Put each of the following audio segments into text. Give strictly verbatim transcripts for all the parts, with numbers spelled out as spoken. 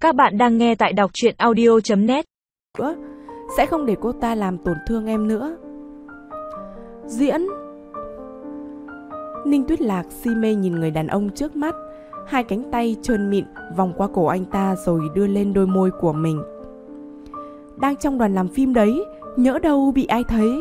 Các bạn đang nghe tại đọc truyện audio chấm net. Sẽ không để cô ta làm tổn thương em nữa. Diễn. Ninh Tuyết Lạc si mê nhìn người đàn ông trước mắt, hai cánh tay trơn mịn vòng qua cổ anh ta rồi đưa lên đôi môi của mình. Đang trong đoàn làm phim đấy, nhỡ đâu bị ai thấy.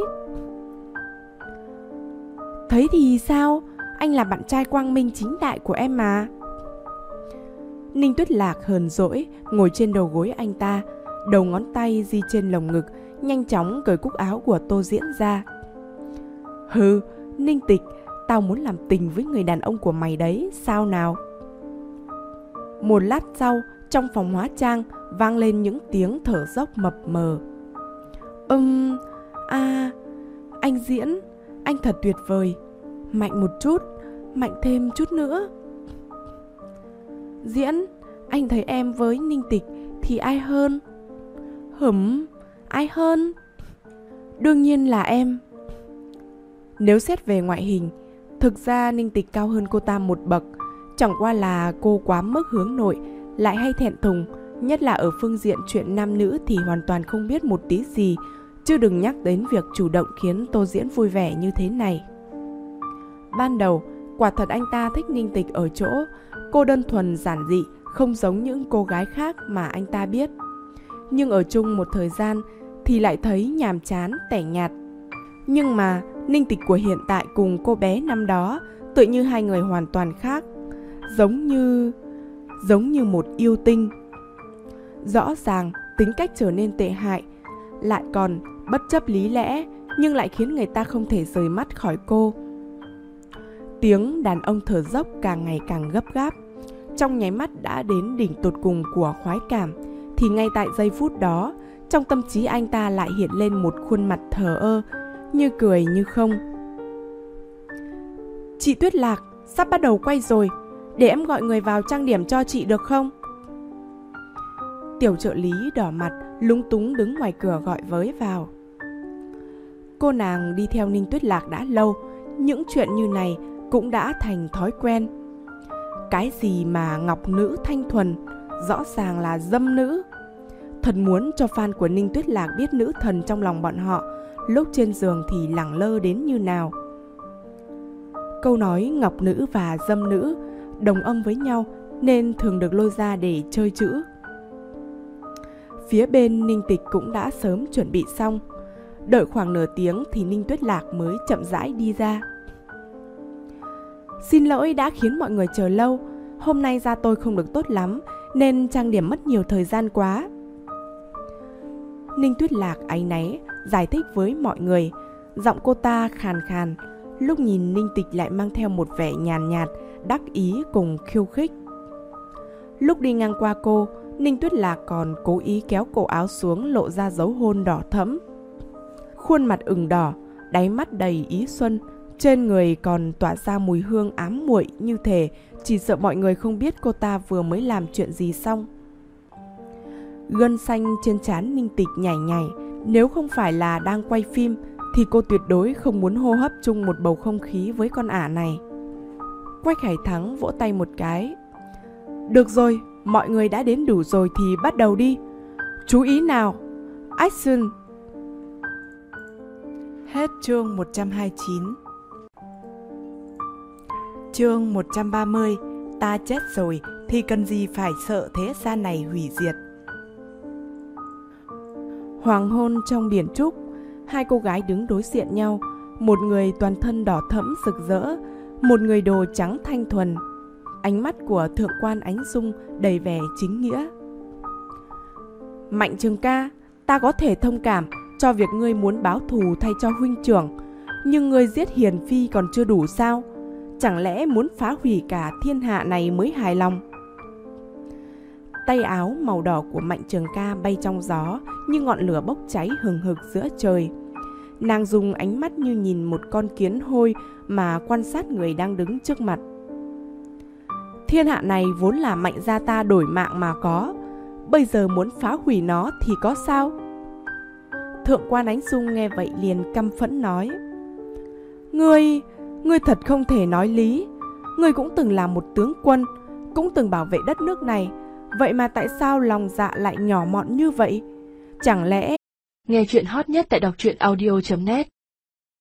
Thấy thì sao? Anh là bạn trai quang minh chính đại của em mà. Ninh Tuyết Lạc hờn dỗi ngồi trên đầu gối anh ta, đầu ngón tay di trên lồng ngực, nhanh chóng cởi cúc áo của Tô Diễn ra. Hừ, Ninh Tịch, tao muốn làm tình với người đàn ông của mày đấy, sao nào? Một lát sau, trong phòng hóa trang vang lên những tiếng thở dốc mập mờ. Ừm, à, anh Diễn, anh thật tuyệt vời. Mạnh một chút, mạnh thêm chút nữa. Diễn, anh thấy em với Ninh Tịch thì ai hơn? Hửm, ai hơn? Đương nhiên là em. Nếu xét về ngoại hình, thực ra Ninh Tịch cao hơn cô ta một bậc. Chẳng qua là cô quá mức hướng nội, lại hay thẹn thùng, nhất là ở phương diện chuyện nam nữ thì hoàn toàn không biết một tí gì, chứ đừng nhắc đến việc chủ động khiến Tô Diễn vui vẻ như thế này. Ban đầu, quả thật anh ta thích Ninh Tịch ở chỗ cô đơn thuần giản dị, không giống những cô gái khác mà anh ta biết. Nhưng ở chung một thời gian thì lại thấy nhàm chán, tẻ nhạt. Nhưng mà Ninh Tịch của hiện tại cùng cô bé năm đó tựa như hai người hoàn toàn khác. Giống như... giống như một yêu tinh. Rõ ràng tính cách trở nên tệ hại, lại còn bất chấp lý lẽ, nhưng lại khiến người ta không thể rời mắt khỏi cô. Tiếng đàn ông thở dốc càng ngày càng gấp gáp, trong nháy mắt đã đến đỉnh tột cùng của khoái cảm. Thì ngay tại giây phút đó, trong tâm trí anh ta lại hiện lên một khuôn mặt thờ ơ, như cười như không. Chị Tuyết Lạc, sắp bắt đầu quay rồi, để em gọi người vào trang điểm cho chị được không? Tiểu trợ lý đỏ mặt, lúng túng đứng ngoài cửa gọi với vào. Cô nàng đi theo Ninh Tuyết Lạc đã lâu, những chuyện như này cũng đã thành thói quen. Cái gì mà ngọc nữ thanh thuần, rõ ràng là dâm nữ. Thật muốn cho fan của Ninh Tuyết Lạc biết nữ thần trong lòng bọn họ lúc trên giường thì lẳng lơ đến như nào. Câu nói ngọc nữ và dâm nữ đồng âm với nhau nên thường được lôi ra để chơi chữ. Phía bên Ninh Tịch cũng đã sớm chuẩn bị xong. Đợi khoảng nửa tiếng thì Ninh Tuyết Lạc mới chậm rãi đi ra. Xin lỗi đã khiến mọi người chờ lâu. Hôm nay da tôi không được tốt lắm nên trang điểm mất nhiều thời gian quá. Ninh Tuyết Lạc áy náy giải thích với mọi người. Giọng cô ta khàn khàn, lúc nhìn Ninh Tịch lại mang theo một vẻ nhàn nhạt, đắc ý cùng khiêu khích. Lúc đi ngang qua cô, Ninh Tuyết Lạc còn cố ý kéo cổ áo xuống lộ ra dấu hôn đỏ thẫm. Khuôn mặt ửng đỏ, đáy mắt đầy ý xuân, trên người còn tỏa ra mùi hương ám muội, như thể chỉ sợ mọi người không biết cô ta vừa mới làm chuyện gì xong. Gân xanh trên trán Ninh Tịch nhảy nhảy, nếu không phải là đang quay phim thì cô tuyệt đối không muốn hô hấp chung một bầu không khí với con ả này. Quách Hải Thắng vỗ tay một cái. Được rồi, mọi người đã đến đủ rồi thì bắt đầu đi. Chú ý nào, action. Hết chương một trăm hai mươi chín. Chương một trăm ba mươi. Ta chết rồi thì cần gì phải sợ thế gian này hủy diệt. Hoàng hôn trong biển trúc, hai cô gái đứng đối diện nhau. Một người toàn thân đỏ thẫm rực rỡ, một người đồ trắng thanh thuần. Ánh mắt của thượng quan Ánh Dung đầy vẻ chính nghĩa. Mạnh Trường ca, ta có thể thông cảm cho việc ngươi muốn báo thù thay cho huynh trưởng, nhưng ngươi giết Hiền Phi còn chưa đủ sao? Chẳng lẽ muốn phá hủy cả thiên hạ này mới hài lòng? Tay áo màu đỏ của Mạnh Trường ca bay trong gió như ngọn lửa bốc cháy hừng hực giữa trời. Nàng dùng ánh mắt như nhìn một con kiến hôi mà quan sát người đang đứng trước mặt. Thiên hạ này vốn là Mạnh gia ta đổi mạng mà có, bây giờ muốn phá hủy nó thì có sao? Thượng quan Ánh Dung nghe vậy liền căm phẫn nói. Ngươi, ngươi thật không thể nói lý. Ngươi cũng từng là một tướng quân, cũng từng bảo vệ đất nước này. Vậy mà tại sao lòng dạ lại nhỏ mọn như vậy? Chẳng lẽ... Nghe chuyện hot nhất tại đọc truyện audio chấm net